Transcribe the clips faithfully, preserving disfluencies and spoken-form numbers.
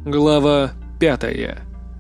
Глава пятая.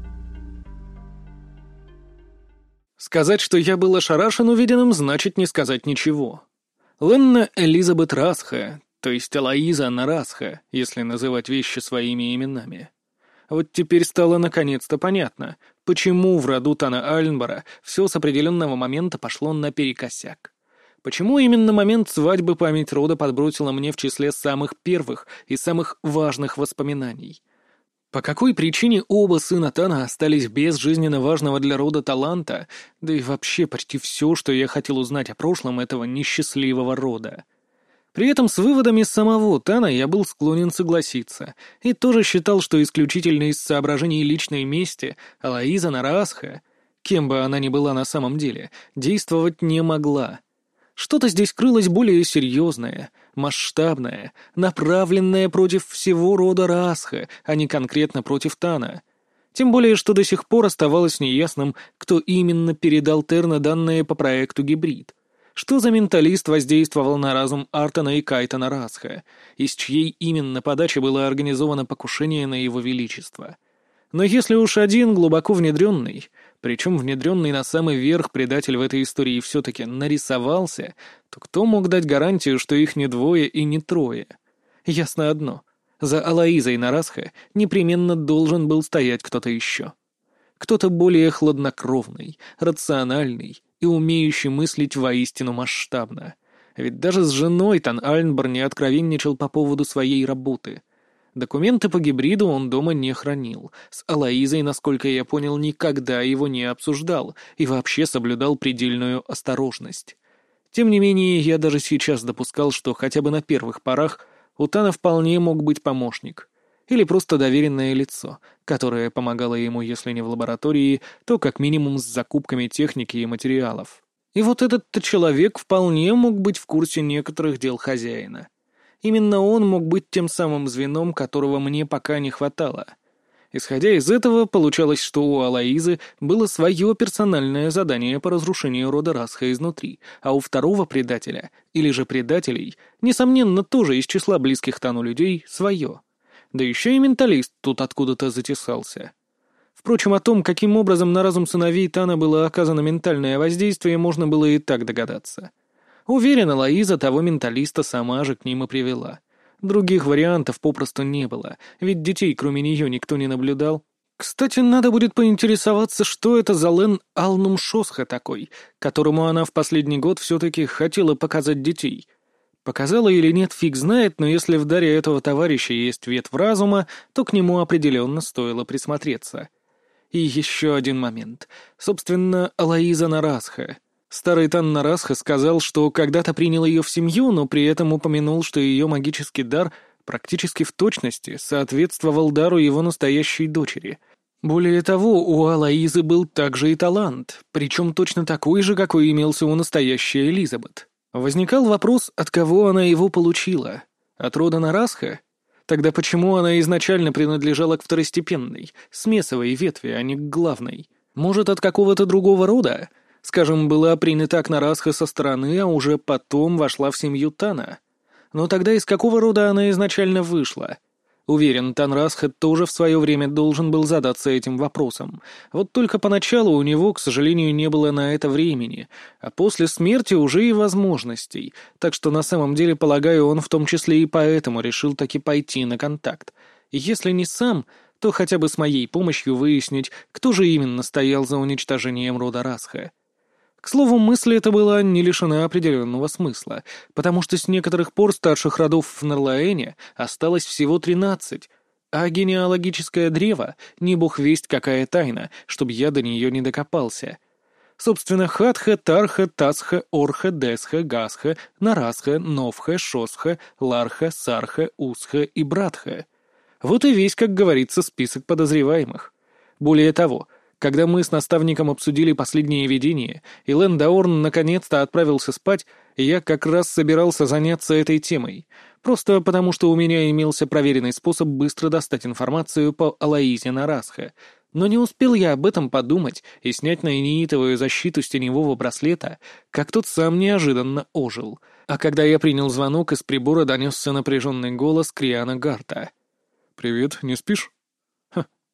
Сказать, что я был ошарашен увиденным, значит не сказать ничего. Ленна Элизабет Расха, то есть Алоиза Нарасха, если называть вещи своими именами. Вот теперь стало наконец-то понятно, почему в роду Тана Альнбора все с определенного момента пошло наперекосяк. Почему именно момент свадьбы память рода подбросила мне в числе самых первых и самых важных воспоминаний. По какой причине оба сына Тана остались без жизненно важного для рода таланта, да и вообще почти все, что я хотел узнать о прошлом этого несчастливого рода. При этом с выводами самого Тана я был склонен согласиться, и тоже считал, что исключительно из соображений личной мести Алоиза Нарасха, кем бы она ни была на самом деле, действовать не могла. Что-то здесь крылось более серьезное, масштабное, направленное против всего рода Расха, а не конкретно против Тана. Тем более, что до сих пор оставалось неясным, кто именно передал Терна данные по проекту «Гибрид». Что за менталист воздействовал на разум Артона и Кайтона Расха, из чьей именно подачи было организовано покушение на его величество. Но если уж один глубоко внедренный, причем внедренный на самый верх предатель в этой истории все-таки нарисовался, то кто мог дать гарантию, что их не двое и не трое? Ясно одно. За Алоизой Нарасха непременно должен был стоять кто-то еще. Кто-то более хладнокровный, рациональный и умеющий мыслить воистину масштабно. Ведь даже с женой Тан Альнбор не откровенничал по поводу своей работы. Документы по гибриду он дома не хранил. С Алоизой, насколько я понял, никогда его не обсуждал и вообще соблюдал предельную осторожность. Тем не менее, я даже сейчас допускал, что хотя бы на первых порах у Тана вполне мог быть помощник. Или просто доверенное лицо, которое помогало ему, если не в лаборатории, то как минимум с закупками техники и материалов. И вот этот-то человек вполне мог быть в курсе некоторых дел хозяина. Именно он мог быть тем самым звеном, которого мне пока не хватало. Исходя из этого, получалось, что у Алоизы было свое персональное задание по разрушению рода Расха изнутри, а у второго предателя, или же предателей, несомненно, тоже из числа близких Тану людей, свое. Да еще и менталист тут откуда-то затесался. Впрочем, о том, каким образом на разум сыновей Тана было оказано ментальное воздействие, можно было и так догадаться. Уверена, Лоиза того менталиста сама же к ним и привела. Других вариантов попросту не было, ведь детей кроме нее никто не наблюдал. Кстати, надо будет поинтересоваться, что это за Лен Алнум Шосха такой, которому она в последний год все-таки хотела показать детей. Показала или нет, фиг знает, но если в даре этого товарища есть ветвь разума, то к нему определенно стоило присмотреться. И еще один момент. Собственно, Алоиза Нарасха. Старый Тан Нарасха сказал, что когда-то принял ее в семью, но при этом упомянул, что ее магический дар практически в точности соответствовал дару его настоящей дочери. Более того, у Алоизы был также и талант, причем точно такой же, какой имелся у настоящей Элизабет. Возникал вопрос, от кого она его получила? От рода Нарасха? Тогда почему она изначально принадлежала к второстепенной, смесовой ветви, а не к главной? Может, от какого-то другого рода? Скажем, была принята к Нарасха со стороны, а уже потом вошла в семью Тана. Но тогда из какого рода она изначально вышла? Уверен, Тан Расха тоже в свое время должен был задаться этим вопросом. Вот только поначалу у него, к сожалению, не было на это времени, а после смерти уже и возможностей. Так что на самом деле, полагаю, он в том числе и поэтому решил таки пойти на контакт. И если не сам, то хотя бы с моей помощью выяснить, кто же именно стоял за уничтожением рода Расха. К слову, мысль эта была не лишена определенного смысла, потому что с некоторых пор старших родов в Нарлаэне осталось всего тринадцать, а генеалогическое древо — не бог весть какая тайна, чтобы я до нее не докопался. Собственно, Хатха, Тарха, Тасха, Орха, Десха, Гасха, Нарасха, Новха, Шосха, Ларха, Сарха, Усха и Братха. Вот и весь, как говорится, список подозреваемых. Более того, когда мы с наставником обсудили последнее видение, и Лен Даорн наконец-то отправился спать, я как раз собирался заняться этой темой, просто потому что у меня имелся проверенный способ быстро достать информацию по Алоизе Нарасха. Но не успел я об этом подумать и снять наиниитовую защиту с теневого браслета, как тот сам неожиданно ожил. А когда я принял звонок, из прибора донесся напряженный голос Криана Гарта. «Привет, не спишь?»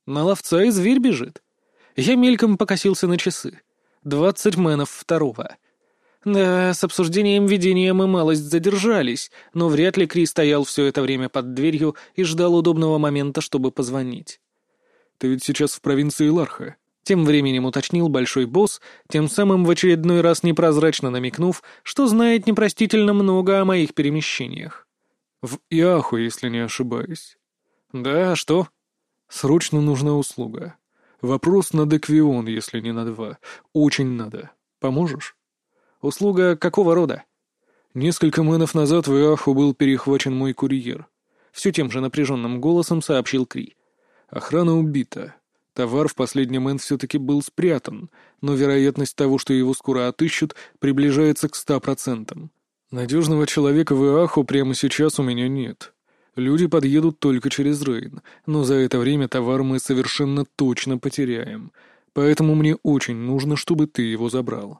На ловца и зверь бежит. Я мельком покосился на часы. Двадцать мэнов второго. Да, с обсуждением видения мы малость задержались, но вряд ли Кри стоял все это время под дверью и ждал удобного момента, чтобы позвонить. «Ты ведь сейчас в провинции Ларха», — тем временем уточнил большой босс, тем самым в очередной раз непрозрачно намекнув, что знает непростительно много о моих перемещениях. «В Иаху, если не ошибаюсь». «Да, а что?» «Срочно нужна услуга. Вопрос на Деквион, если не на два. Очень надо. Поможешь?» «Услуга какого рода?» «Несколько мэнов назад в Иаху был перехвачен мой курьер», — все тем же напряженным голосом сообщил Кри. «Охрана убита. Товар в последний мэн все-таки был спрятан, но вероятность того, что его скоро отыщут, приближается к ста процентам. Надежного человека в Иаху прямо сейчас у меня нет. Люди подъедут только через Рейн, но за это время товар мы совершенно точно потеряем, поэтому мне очень нужно, чтобы ты его забрал».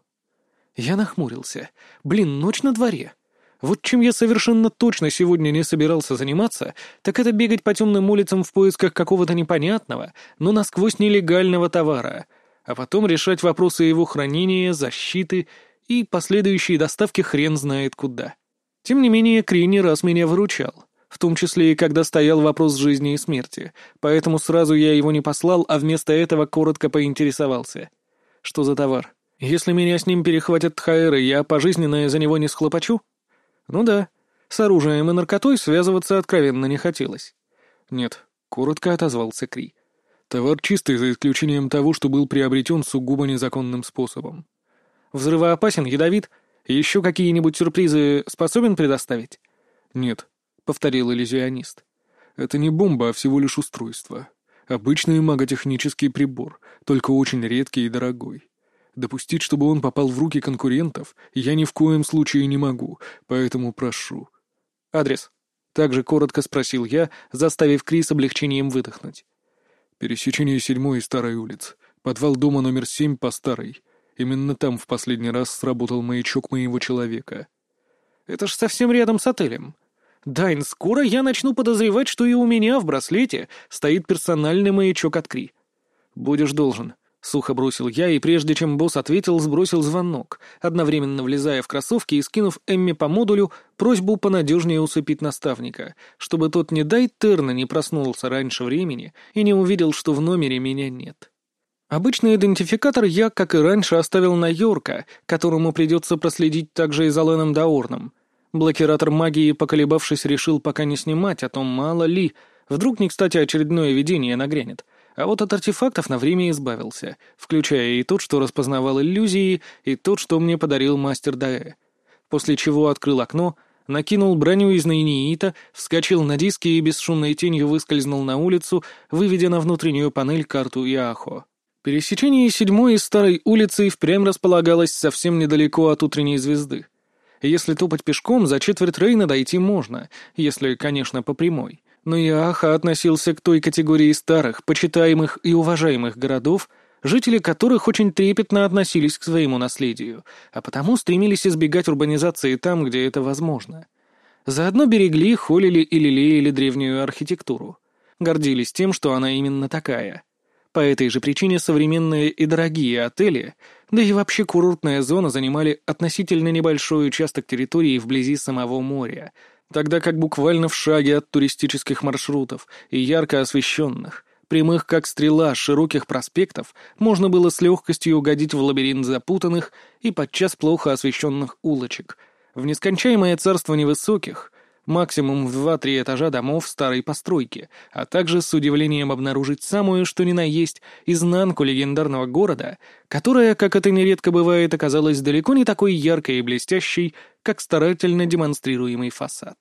Я нахмурился. Блин, ночь на дворе. Вот чем я совершенно точно сегодня не собирался заниматься, так это бегать по темным улицам в поисках какого-то непонятного, но насквозь нелегального товара, а потом решать вопросы его хранения, защиты и последующей доставки хрен знает куда. Тем не менее, Кри не раз меня выручал, в том числе и когда стоял вопрос жизни и смерти, поэтому сразу я его не послал, а вместо этого коротко поинтересовался. Что за товар? Если меня с ним перехватят тхаэры, я пожизненное за него не схлопочу? Ну да, с оружием и наркотой связываться откровенно не хотелось. «Нет», — коротко отозвался Кри. «Товар чистый, за исключением того, что был приобретен сугубо незаконным способом». «Взрывоопасен, ядовит? Еще какие-нибудь сюрпризы способен предоставить?» «Нет», — повторил иллюзионист. «Это не бомба, а всего лишь устройство. Обычный маготехнический прибор, только очень редкий и дорогой. Допустить, чтобы он попал в руки конкурентов, я ни в коем случае не могу, поэтому прошу». «Адрес?» — также коротко спросил я, заставив Кри с облегчением выдохнуть. «Пересечение седьмой и Старой улиц. Подвал дома номер семь по Старой. Именно там в последний раз сработал маячок моего человека». «Это ж совсем рядом с отелем. Дайн, скоро я начну подозревать, что и у меня в браслете стоит персональный маячок от Кри. Будешь должен». Сухо бросил я, и прежде чем босс ответил, сбросил звонок, одновременно влезая в кроссовки и скинув Эмми по модулю просьбу понадежнее усыпить наставника, чтобы тот, не дай терна, не проснулся раньше времени и не увидел, что в номере меня нет. Обычный идентификатор я, как и раньше, оставил на Йорка, которому придется проследить также и за Леном Даорном. Блокиратор магии, поколебавшись, решил пока не снимать, а то мало ли, вдруг не кстати очередное видение нагрянет. А вот от артефактов на время избавился, включая и тот, что распознавал иллюзии, и тот, что мне подарил мастер Даэ. После чего открыл окно, накинул броню из наиниита, вскочил на диски и бесшумной тенью выскользнул на улицу, выведя на внутреннюю панель карту Иахо. Пересечение седьмой и Старой улицы впрямь располагалось совсем недалеко от утренней звезды. Если топать пешком, за четверть Рейна дойти можно, если, конечно, по прямой. Но Иаха относился к той категории старых, почитаемых и уважаемых городов, жители которых очень трепетно относились к своему наследию, а потому стремились избегать урбанизации там, где это возможно. Заодно берегли, холили и лелеяли древнюю архитектуру. Гордились тем, что она именно такая. По этой же причине современные и дорогие отели, да и вообще курортная зона занимали относительно небольшой участок территории вблизи самого моря, тогда как буквально в шаге от туристических маршрутов и ярко освещенных, прямых как стрела, широких проспектов, можно было с легкостью угодить в лабиринт запутанных и подчас плохо освещенных улочек, в нескончаемое царство невысоких, максимум в два-три этажа домов старой постройки, а также с удивлением обнаружить самую, что ни на есть, изнанку легендарного города, которая, как это нередко бывает, оказалась далеко не такой яркой и блестящей, как старательно демонстрируемый фасад.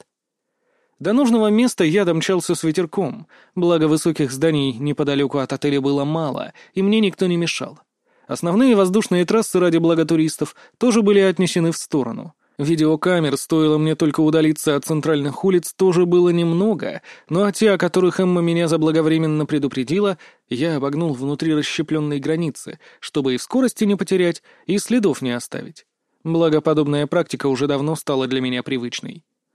До нужного места я домчался с ветерком, благо высоких зданий неподалеку от отеля было мало, и мне никто не мешал. Основные воздушные трассы ради блага туристов тоже были отнесены в сторону. Видеокамер, стоило мне только удалиться от центральных улиц, тоже было немного, но те, о которых Эмма меня заблаговременно предупредила, я обогнул внутри расщепленной границы, чтобы и в скорости не потерять, и следов не оставить. Благо, подобная практика уже давно стала для меня привычной.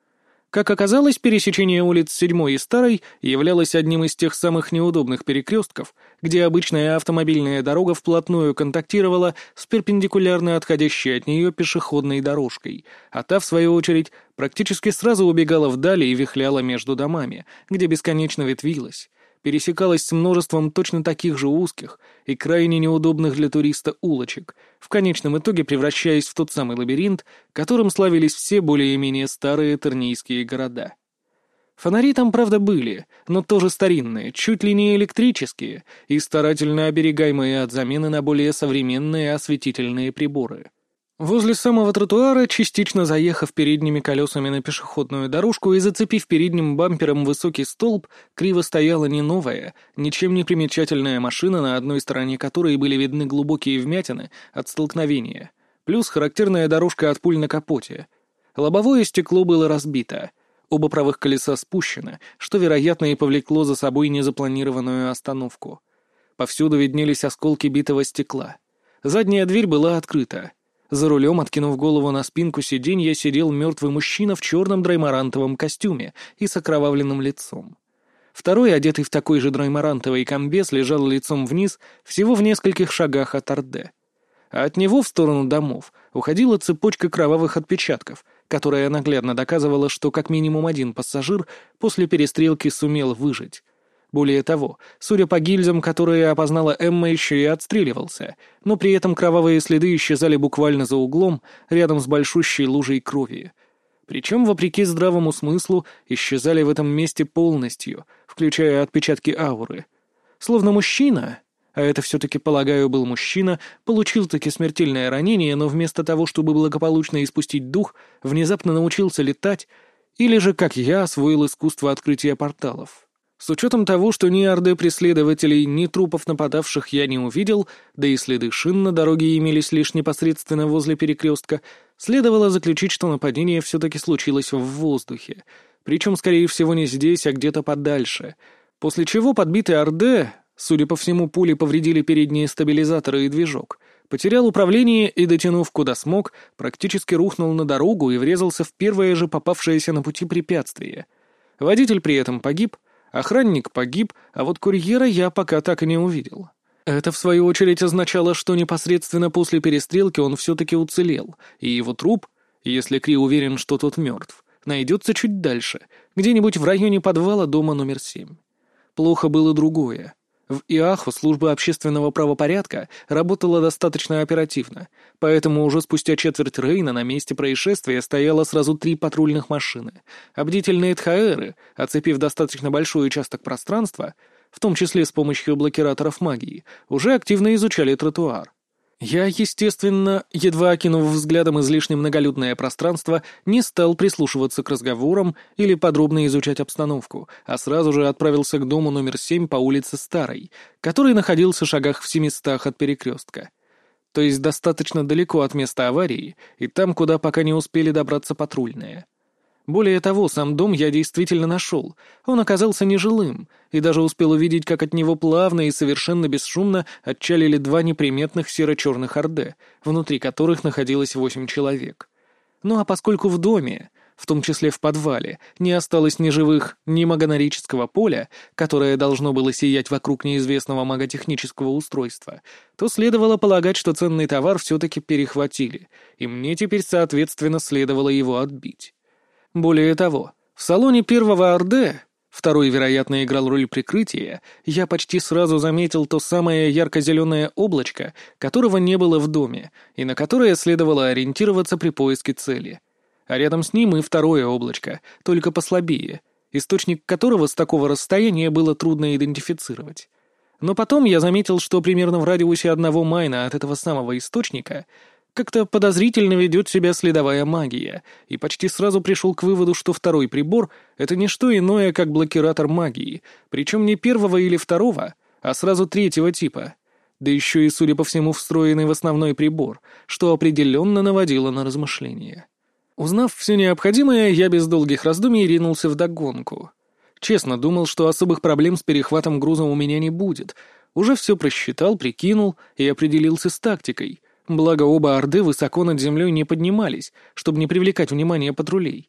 Как оказалось, пересечение улиц седьмой и Старой являлось одним из тех самых неудобных перекрестков, где обычная автомобильная дорога вплотную контактировала с перпендикулярно отходящей от нее пешеходной дорожкой, а та, в свою очередь, практически сразу убегала вдали и вихляла между домами, где бесконечно ветвилась, пересекалась с множеством точно таких же узких и крайне неудобных для туриста улочек, в конечном итоге превращаясь в тот самый лабиринт, которым славились все более-менее старые тернийские города. Фонари там, правда, были, но тоже старинные, чуть ли не электрические и старательно оберегаемые от замены на более современные осветительные приборы. Возле самого тротуара, частично заехав передними колесами на пешеходную дорожку и зацепив передним бампером высокий столб, криво стояла не новая, ничем не примечательная машина, на одной стороне которой были видны глубокие вмятины от столкновения, плюс характерная дорожка от пуль на капоте. Лобовое стекло было разбито, оба правых колеса спущены, что, вероятно, и повлекло за собой незапланированную остановку. Повсюду виднелись осколки битого стекла. Задняя дверь была открыта. За рулем, откинув голову на спинку сиденья, сидел мертвый мужчина в черном драймарантовом костюме и с окровавленным лицом. Второй, одетый в такой же драймарантовый комбез, лежал лицом вниз всего в нескольких шагах от Орде. А от него в сторону домов уходила цепочка кровавых отпечатков, которая наглядно доказывала, что как минимум один пассажир после перестрелки сумел выжить. Более того, судя по гильзам, которые опознала Эмма, еще и отстреливался, но при этом кровавые следы исчезали буквально за углом, рядом с большущей лужей крови. Причем, вопреки здравому смыслу, исчезали в этом месте полностью, включая отпечатки ауры. Словно мужчина, а это все-таки, полагаю, был мужчина, получил-таки смертельное ранение, но вместо того, чтобы благополучно испустить дух, внезапно научился летать, или же, как я, освоил искусство открытия порталов. С учетом того, что ни орды преследователей, ни трупов нападавших я не увидел, да и следы шин на дороге имелись лишь непосредственно возле перекрестка, следовало заключить, что нападение все-таки случилось в воздухе, причем, скорее всего, не здесь, а где-то подальше, после чего подбитый Орде, судя по всему, пули повредили передние стабилизаторы и движок, потерял управление и, дотянув куда смог, практически рухнул на дорогу и врезался в первое же попавшееся на пути препятствие. Водитель при этом погиб, охранник погиб, а вот курьера я пока так и не увидел. Это, в свою очередь, означало, что непосредственно после перестрелки он все-таки уцелел, и его труп, если Кри уверен, что тот мертв, найдется чуть дальше, где-нибудь в районе подвала дома номер семь. Плохо было другое. В Иаху служба общественного правопорядка работала достаточно оперативно, поэтому уже спустя четверть Рейна на месте происшествия стояло сразу три патрульных машины, а бдительные тхаэры, оцепив достаточно большой участок пространства, в том числе с помощью блокираторов магии, уже активно изучали тротуар. Я, естественно, едва окинув взглядом излишне многолюдное пространство, не стал прислушиваться к разговорам или подробно изучать обстановку, а сразу же отправился к дому номер семь по улице Старой, который находился в шагах в семистах от перекрестка. То есть достаточно далеко от места аварии и там, куда пока не успели добраться патрульные. Более того, сам дом я действительно нашел. Он оказался нежилым, и даже успел увидеть, как от него плавно и совершенно бесшумно отчалили два неприметных серо-черных орде, внутри которых находилось восемь человек. Ну а поскольку в доме, в том числе в подвале, не осталось ни живых, ни магонорического поля, которое должно было сиять вокруг неизвестного маготехнического устройства, то следовало полагать, что ценный товар все-таки перехватили, и мне теперь, соответственно, следовало его отбить. Более того, в салоне первого Орде, второй, вероятно, играл роль прикрытия, я почти сразу заметил то самое ярко-зеленое облачко, которого не было в доме, и на которое следовало ориентироваться при поиске цели. А рядом с ним и второе облачко, только послабее, источник которого с такого расстояния было трудно идентифицировать. Но потом я заметил, что примерно в радиусе одного майна от этого самого источника как-то подозрительно ведет себя следовая магия, и почти сразу пришел к выводу, что второй прибор — это не что иное, как блокиратор магии, причем не первого или второго, а сразу третьего типа, да еще и, судя по всему, встроенный в основной прибор, что определенно наводило на размышления. Узнав все необходимое, я без долгих раздумий ринулся вдогонку. Честно, думал, что особых проблем с перехватом груза у меня не будет. Уже все просчитал, прикинул и определился с тактикой. Благо оба орды высоко над землей не поднимались, чтобы не привлекать внимание патрулей.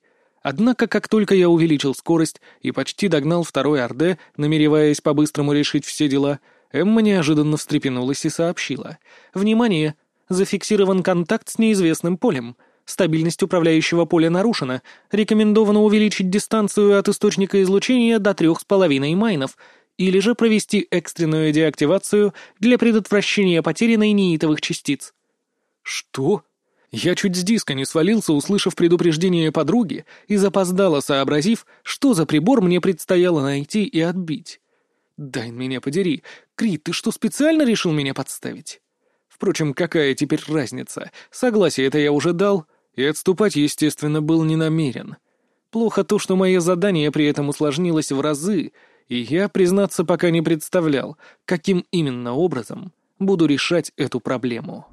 Однако, как только я увеличил скорость и почти догнал второй Орде, намереваясь по-быстрому решить все дела, Эмма неожиданно встрепенулась и сообщила. «Внимание! Зафиксирован контакт с неизвестным полем. Стабильность управляющего поля нарушена. Рекомендовано увеличить дистанцию от источника излучения до трех с половиной майнов, или же провести экстренную деактивацию для предотвращения потери нейнитовых частиц». «Что?» Я чуть с диска не свалился, услышав предупреждение подруги, и запоздало сообразив, что за прибор мне предстояло найти и отбить. «Дай меня подери. Кри, ты что, специально решил меня подставить?» Впрочем, какая теперь разница? Согласие это я уже дал, и отступать, естественно, был не намерен. Плохо то, что мое задание при этом усложнилось в разы, и я, признаться, пока не представлял, каким именно образом буду решать эту проблему.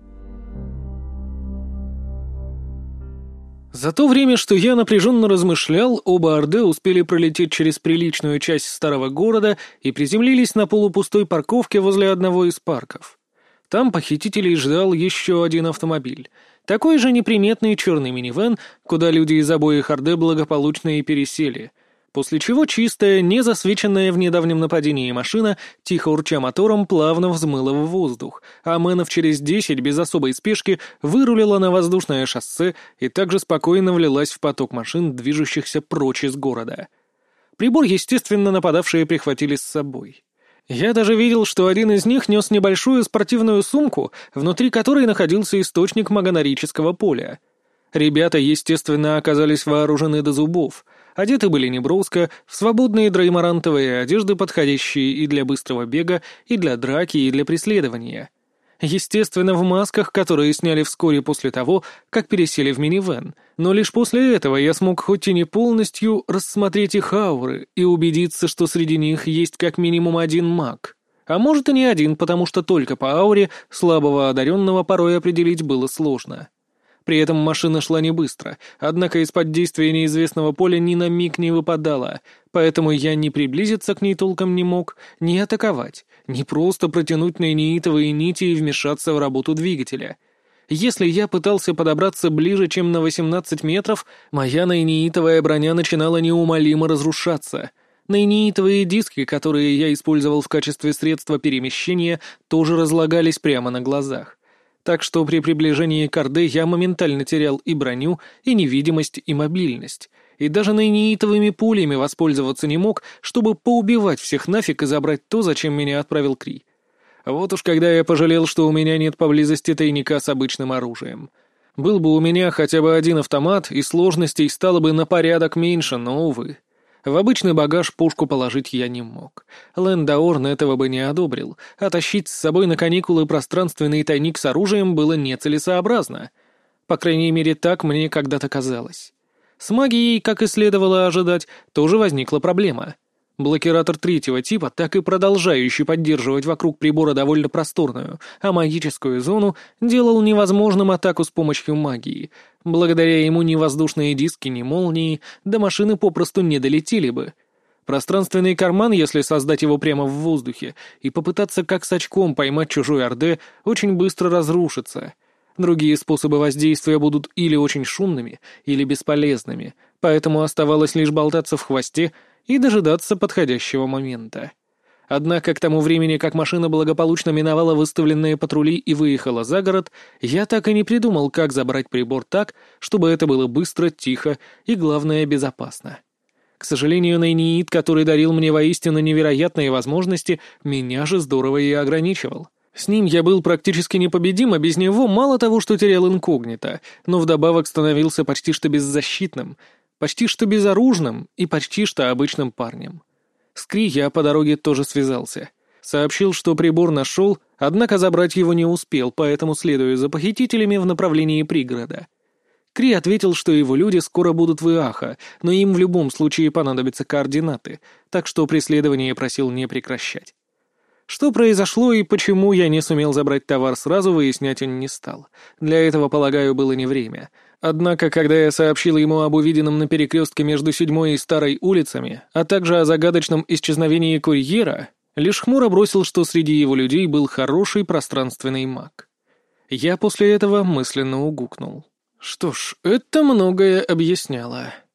За то время, что я напряженно размышлял, оба Орде успели пролететь через приличную часть старого города и приземлились на полупустой парковке возле одного из парков. Там похитителей ждал еще один автомобиль. Такой же неприметный черный минивэн, куда люди из обоих Орде благополучно и пересели. После чего чистая, не засвеченная в недавнем нападении машина, тихо урча мотором, плавно взмыла в воздух, а мэнов через десять без особой спешки вырулила на воздушное шоссе и также спокойно влилась в поток машин, движущихся прочь из города. Прибор, естественно, нападавшие прихватили с собой. Я даже видел, что один из них нес небольшую спортивную сумку, внутри которой находился источник магонорического поля. Ребята, естественно, оказались вооружены до зубов. Одеты были неброско, в свободные дреймарантовые одежды, подходящие и для быстрого бега, и для драки, и для преследования. Естественно, в масках, которые сняли вскоре после того, как пересели в минивэн. Но лишь после этого я смог хоть и не полностью рассмотреть их ауры и убедиться, что среди них есть как минимум один маг. А может и не один, потому что только по ауре слабого одаренного порой определить было сложно. При этом машина шла не быстро, однако из-под действия неизвестного поля ни на миг не выпадала, поэтому я ни приблизиться к ней толком не мог, ни атаковать, ни просто протянуть нейнитовые нити и вмешаться в работу двигателя. Если я пытался подобраться ближе, чем на восемнадцать метров, моя нейнитовая броня начинала неумолимо разрушаться. Нейнитовые диски, которые я использовал в качестве средства перемещения, тоже разлагались прямо на глазах. Так что при приближении к Орде я моментально терял и броню, и невидимость, и мобильность. И даже нейнитовыми пулями воспользоваться не мог, чтобы поубивать всех нафиг и забрать то, зачем меня отправил Кри. Вот уж когда я пожалел, что у меня нет поблизости тайника с обычным оружием. Был бы у меня хотя бы один автомат, и сложностей стало бы на порядок меньше, но, увы. В обычный багаж пушку положить я не мог. Лэндаорн этого бы не одобрил, а тащить с собой на каникулы пространственный тайник с оружием было нецелесообразно. По крайней мере, так мне когда-то казалось. С магией, как и следовало ожидать, тоже возникла проблема. Блокиратор третьего типа, так и продолжающий поддерживать вокруг прибора довольно просторную, а магическую зону, делал невозможным атаку с помощью магии. Благодаря ему ни воздушные диски, ни молнии до машины попросту не долетели бы. Пространственный карман, если создать его прямо в воздухе, и попытаться как с очком поймать чужой Орде, очень быстро разрушится. Другие способы воздействия будут или очень шумными, или бесполезными, поэтому оставалось лишь болтаться в хвосте и дожидаться подходящего момента. Однако к тому времени, как машина благополучно миновала выставленные патрули и выехала за город, я так и не придумал, как забрать прибор так, чтобы это было быстро, тихо и, главное, безопасно. К сожалению, нейнит, который дарил мне воистину невероятные возможности, меня же здорово и ограничивал. С ним я был практически непобедим, а без него мало того, что терял инкогнито, но вдобавок становился почти что беззащитным, почти что безоружным и почти что обычным парнем. С Кри я по дороге тоже связался. Сообщил, что прибор нашел, однако забрать его не успел, поэтому следую за похитителями в направлении пригорода. Кри ответил, что его люди скоро будут в Иаха, но им в любом случае понадобятся координаты, так что преследование просил не прекращать. Что произошло и почему я не сумел забрать товар сразу, выяснять он не стал. Для этого, полагаю, было не время. Однако, когда я сообщил ему об увиденном на перекрестке между седьмой и старой улицами, а также о загадочном исчезновении курьера, лишь хмуро бросил, что среди его людей был хороший пространственный маг. Я после этого мысленно угукнул. Что ж, это многое объясняло.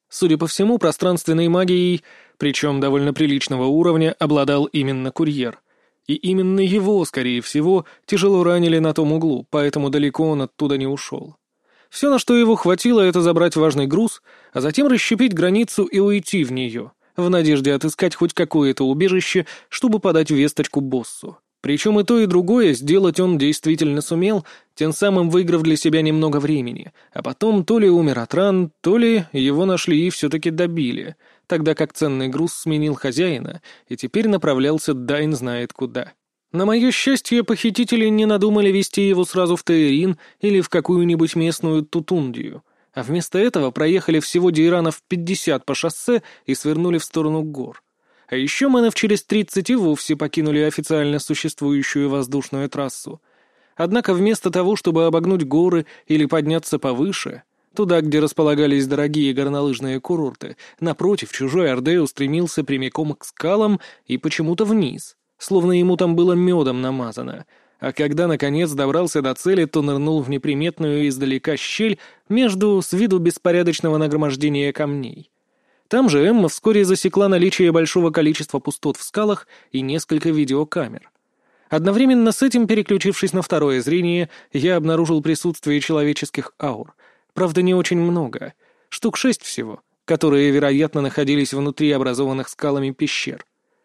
Судя по всему, пространственной магией, причем довольно приличного уровня, обладал именно курьер. И именно его, скорее всего, тяжело ранили на том углу, поэтому далеко он оттуда не ушел. Все, на что его хватило, это забрать важный груз, а затем расщепить границу и уйти в нее, в надежде отыскать хоть какое-то убежище, чтобы подать весточку боссу. Причем и то, и другое сделать он действительно сумел, тем самым выиграв для себя немного времени, а потом то ли умер от ран, то ли его нашли и все-таки добили, тогда как ценный груз сменил хозяина и теперь направлялся Дайн знает куда. На мое счастье, похитители не надумали везти его сразу в Таирин или в какую-нибудь местную Тутундию, а вместо этого проехали всего дейранов пятьдесят по шоссе и свернули в сторону гор. А еще мэнов через тридцать и вовсе покинули официально существующую воздушную трассу. Однако вместо того, чтобы обогнуть горы или подняться повыше, туда, где располагались дорогие горнолыжные курорты, напротив, чужой Орде устремился прямиком к скалам и почему-то вниз, словно ему там было медом намазано, а когда, наконец, добрался до цели, то нырнул в неприметную издалека щель между с виду беспорядочного нагромождения камней. Там же Эмма вскоре засекла наличие большого количества пустот в скалах и несколько видеокамер. Одновременно с этим, переключившись на второе зрение, я обнаружил присутствие человеческих аур. Правда, не очень много. Штук шесть всего, которые, вероятно, находились внутри образованных скалами пещер.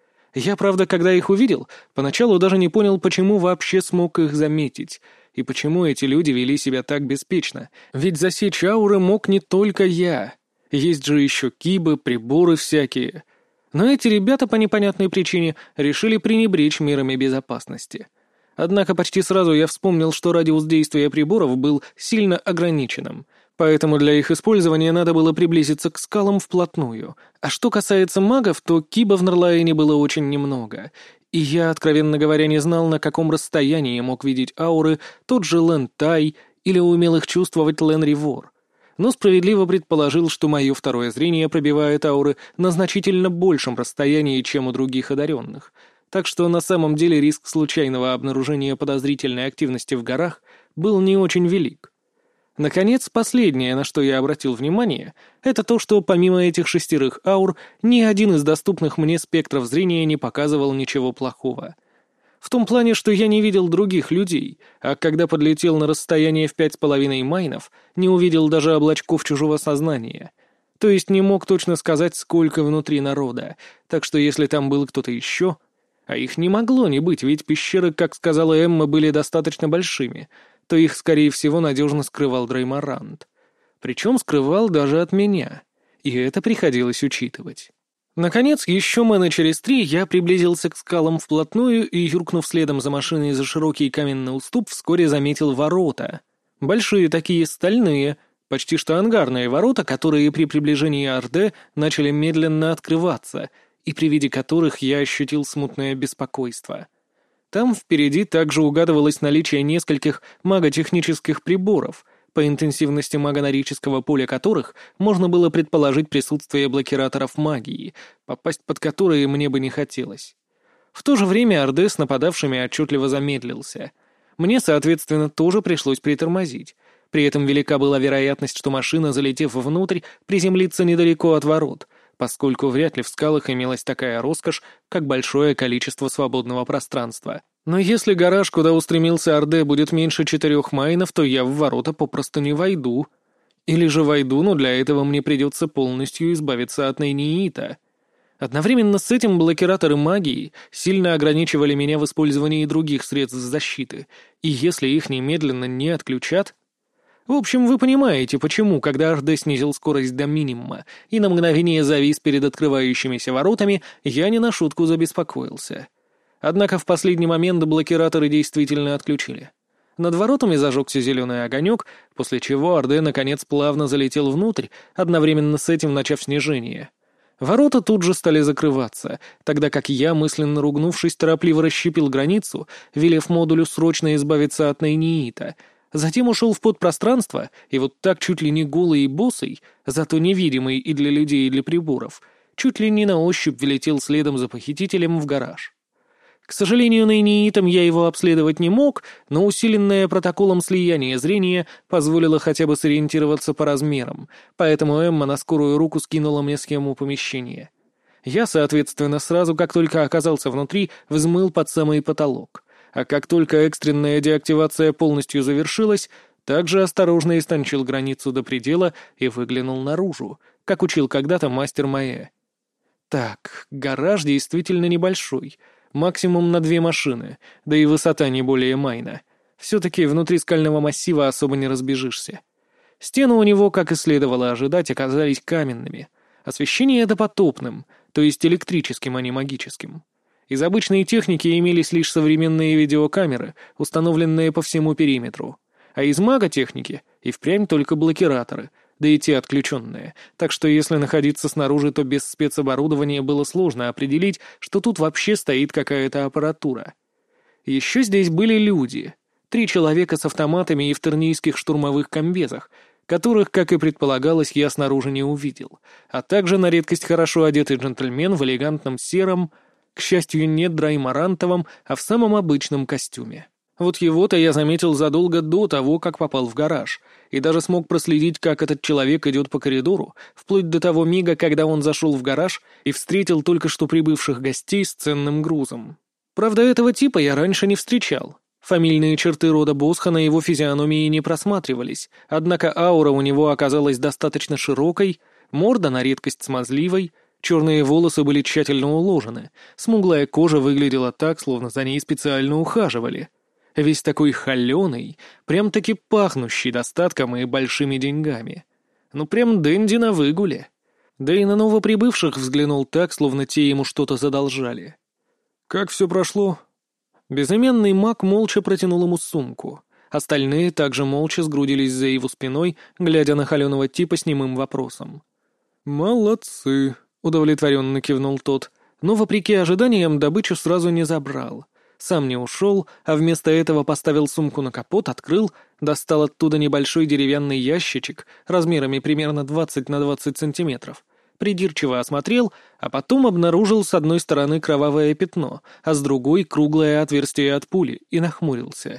Я, правда, когда их увидел, поначалу даже не понял, почему вообще смог их заметить, и почему эти люди вели себя так беспечно. Ведь засечь ауры мог не только я. Есть же еще кибы, приборы всякие. Но эти ребята по непонятной причине решили пренебречь мерами безопасности. Однако почти сразу я вспомнил, что радиус действия приборов был сильно ограниченным, поэтому для их использования надо было приблизиться к скалам вплотную. А что касается магов, то киба в Норлаэне было очень немного, и я, откровенно говоря, не знал, на каком расстоянии мог видеть ауры тот же Лэн Тай или умел их чувствовать Лэн Ривор. Но справедливо предположил, что мое второе зрение пробивает ауры на значительно большем расстоянии, чем у других одаренных, так что на самом деле риск случайного обнаружения подозрительной активности в горах был не очень велик. Наконец, последнее, на что я обратил внимание, это то, что помимо этих шестерых аур, ни один из доступных мне спектров зрения не показывал ничего плохого. В том плане, что я не видел других людей, а когда подлетел на расстояние в пять с половиной майнов, не увидел даже облачков чужого сознания. То есть не мог точно сказать, сколько внутри народа, так что если там был кто-то еще... А их не могло не быть, ведь пещеры, как сказала Эмма, были достаточно большими, то их, скорее всего, надежно скрывал Дреймарант. Причем скрывал даже от меня, и это приходилось учитывать. Наконец, еще мэна через три я приблизился к скалам вплотную и, юркнув следом за машиной за широкий каменный уступ, вскоре заметил ворота. Большие такие стальные, почти что ангарные ворота, которые при приближении Орде начали медленно открываться, и при виде которых я ощутил смутное беспокойство. Там впереди также угадывалось наличие нескольких маготехнических приборов, по интенсивности магонорического поля которых можно было предположить присутствие блокираторов магии, попасть под которые мне бы не хотелось. В то же время Орде с нападавшими отчетливо замедлился. Мне, соответственно, тоже пришлось притормозить. При этом велика была вероятность, что машина, залетев внутрь, приземлится недалеко от ворот, поскольку вряд ли в скалах имелась такая роскошь, как большое количество свободного пространства. Но если гараж, куда устремился Орде, будет меньше четырех майнов, то я в ворота попросту не войду. Или же войду, но для этого мне придется полностью избавиться от Нейниита. Одновременно с этим блокираторы магии сильно ограничивали меня в использовании других средств защиты, и если их немедленно не отключат... В общем, вы понимаете, почему, когда Орде снизил скорость до минимума и на мгновение завис перед открывающимися воротами, я не на шутку забеспокоился. Однако в последний момент блокираторы действительно отключили. Над воротами зажегся зеленый огонек, после чего Орде наконец плавно залетел внутрь, одновременно с этим начав снижение. Ворота тут же стали закрываться, тогда как я, мысленно ругнувшись, торопливо расщепил границу, велев модулю срочно избавиться от Нейниита. Затем ушел в подпространство, и вот так чуть ли не голый и босый, зато невидимый и для людей, и для приборов, чуть ли не на ощупь влетел следом за похитителем в гараж. К сожалению, нейнитом я его обследовать не мог, но усиленное протоколом слияния зрения позволило хотя бы сориентироваться по размерам, поэтому Эмма на скорую руку скинула мне схему помещения. Я, соответственно, сразу, как только оказался внутри, взмыл под самый потолок, а как только экстренная деактивация полностью завершилась, также осторожно истончил границу до предела и выглянул наружу, как учил когда-то мастер Маэ. Так, гараж действительно небольшой, максимум на две машины, да и высота не более майна. Все-таки внутри скального массива особо не разбежишься. Стены у него, как и следовало ожидать, оказались каменными. Освещение допотопным, то есть электрическим, а не магическим. Из обычной техники имелись лишь современные видеокамеры, установленные по всему периметру. А из маготехники и впрямь только блокираторы, да и те отключенные, так что если находиться снаружи, то без спецоборудования было сложно определить, что тут вообще стоит какая-то аппаратура. Еще здесь были люди. Три человека с автоматами и в тернийских штурмовых комбезах, которых, как и предполагалось, я снаружи не увидел, а также на редкость хорошо одетый джентльмен в элегантном сером, к счастью, не драймарантовом, а в самом обычном костюме. Вот его-то я заметил задолго до того, как попал в гараж, и даже смог проследить, как этот человек идет по коридору, вплоть до того мига, когда он зашел в гараж и встретил только что прибывших гостей с ценным грузом. Правда, этого типа я раньше не встречал. Фамильные черты рода Босха на его физиономии не просматривались, однако аура у него оказалась достаточно широкой, морда на редкость смазливой, черные волосы были тщательно уложены, смуглая кожа выглядела так, словно за ней специально ухаживали. Весь такой холеный, прям-таки пахнущий достатком и большими деньгами. Ну прям дэнди на выгуле. Да и на новоприбывших взглянул так, словно те ему что-то задолжали. «Как все прошло?» Безымянный маг молча протянул ему сумку. Остальные также молча сгрудились за его спиной, глядя на холеного типа с немым вопросом. «Молодцы», — удовлетворенно кивнул тот, но, вопреки ожиданиям, добычу сразу не забрал. Сам не ушел, а вместо этого поставил сумку на капот, открыл, достал оттуда небольшой деревянный ящичек размерами примерно двадцать на двадцать сантиметров, придирчиво осмотрел, а потом обнаружил с одной стороны кровавое пятно, а с другой — круглое отверстие от пули, и нахмурился.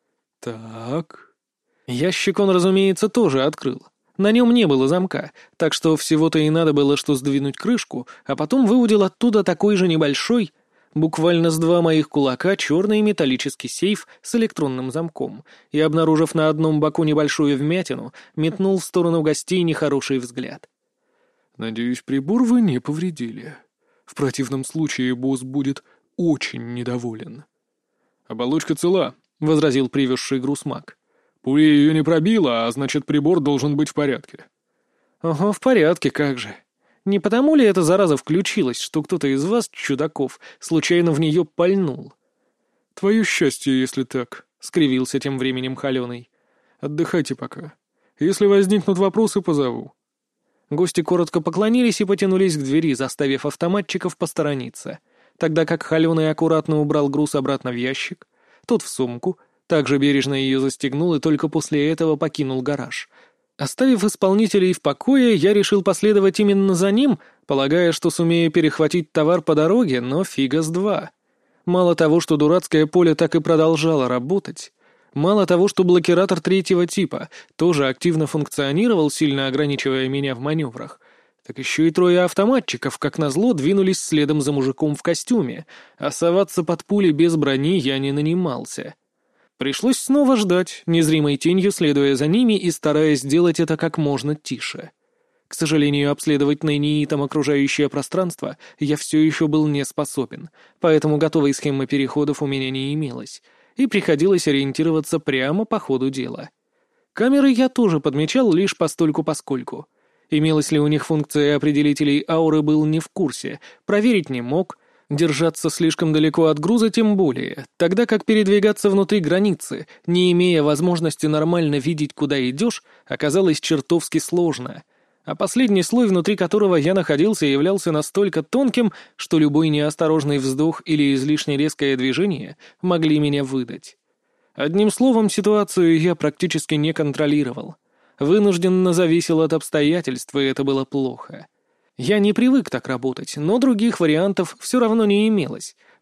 «Так...» Ящик он, разумеется, тоже открыл. На нем не было замка, так что всего-то и надо было что сдвинуть крышку, а потом выудил оттуда такой же небольшой, буквально с два моих кулака, черный металлический сейф с электронным замком, и, обнаружив на одном боку небольшую вмятину, метнул в сторону гостей нехороший взгляд. «Надеюсь, прибор вы не повредили. В противном случае босс будет очень недоволен». «Оболочка цела», — возразил привезший груз маг. «Пуля ее не пробила, а значит, прибор должен быть в порядке». «Ага, в порядке, как же. Не потому ли эта зараза включилась, что кто-то из вас, чудаков, случайно в нее пальнул?» «Твое счастье, если так», — скривился тем временем холеный. «Отдыхайте пока. Если возникнут вопросы, позову». Гости коротко поклонились и потянулись к двери, заставив автоматчиков посторониться, тогда как холеный аккуратно убрал груз обратно в ящик, тот в сумку, также бережно ее застегнул и только после этого покинул гараж. Оставив исполнителей в покое, я решил последовать именно за ним, полагая, что сумею перехватить товар по дороге, но фига с два. Мало того, что дурацкое поле так и продолжало работать, мало того, что блокиратор третьего типа тоже активно функционировал, сильно ограничивая меня в маневрах, так еще и трое автоматчиков, как назло, двинулись следом за мужиком в костюме, а соваться под пули без брони я не нанимался. Пришлось снова ждать, незримой тенью следуя за ними и стараясь сделать это как можно тише. К сожалению, обследовать нейнитом окружающее пространство я все еще был не способен, поэтому готовой схемы переходов у меня не имелось, и приходилось ориентироваться прямо по ходу дела. Камеры я тоже подмечал лишь постольку-поскольку. Имелась ли у них функция определителей ауры, был не в курсе, проверить не мог. Держаться слишком далеко от груза тем более, тогда как передвигаться внутри границы, не имея возможности нормально видеть, куда идешь, оказалось чертовски сложно. А последний слой, внутри которого я находился, являлся настолько тонким, что любой неосторожный вздох или излишне резкое движение могли меня выдать. Одним словом, ситуацию я практически не контролировал. Вынужденно зависел от обстоятельств, и это было плохо. Я не привык так работать, но других вариантов все равно не имелось,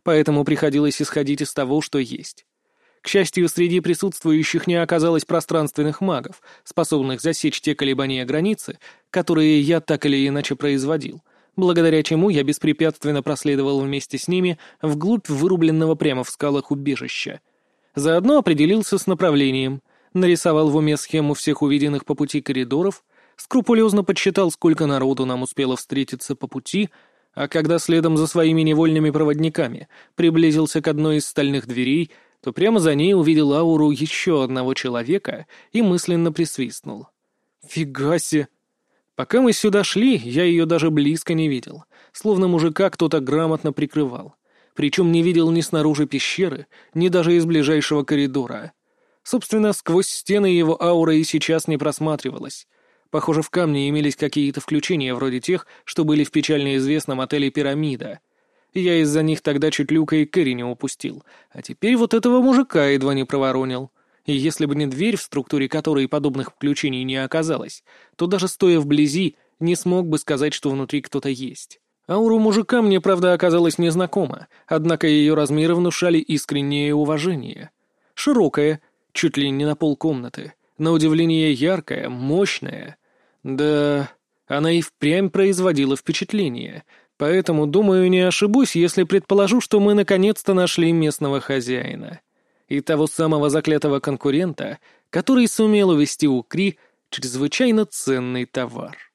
поэтому приходилось исходить из того, что есть. К счастью, среди присутствующих не оказалось пространственных магов, способных засечь те колебания границы, которые я так или иначе производил, благодаря чему я беспрепятственно проследовал вместе с ними вглубь вырубленного прямо в скалах убежища. Заодно определился с направлением, нарисовал в уме схему всех увиденных по пути коридоров, скрупулезно подсчитал, сколько народу нам успело встретиться по пути, а когда следом за своими невольными проводниками приблизился к одной из стальных дверей, то прямо за ней увидел ауру еще одного человека и мысленно присвистнул. «Фига себе!» Пока мы сюда шли, я ее даже близко не видел, словно мужика кто-то грамотно прикрывал. Причем не видел ни снаружи пещеры, ни даже из ближайшего коридора. Собственно, сквозь стены его аура и сейчас не просматривалась. Похоже, в камне имелись какие-то включения вроде тех, что были в печально известном отеле «Пирамида». Я из-за них тогда чуть Люка и Кэрри не упустил, а теперь вот этого мужика едва не проворонил. И если бы не дверь, в структуре которой подобных включений не оказалось, то даже стоя вблизи, не смог бы сказать, что внутри кто-то есть. Ауру мужика мне, правда, оказалась незнакома, однако ее размеры внушали искреннее уважение. Широкая, чуть ли не на полкомнаты, на удивление яркая, мощная. Да, она и впрямь производила впечатление, поэтому, думаю, не ошибусь, если предположу, что мы наконец-то нашли местного хозяина. И того самого заклятого конкурента, который сумел увести у Кри чрезвычайно ценный товар.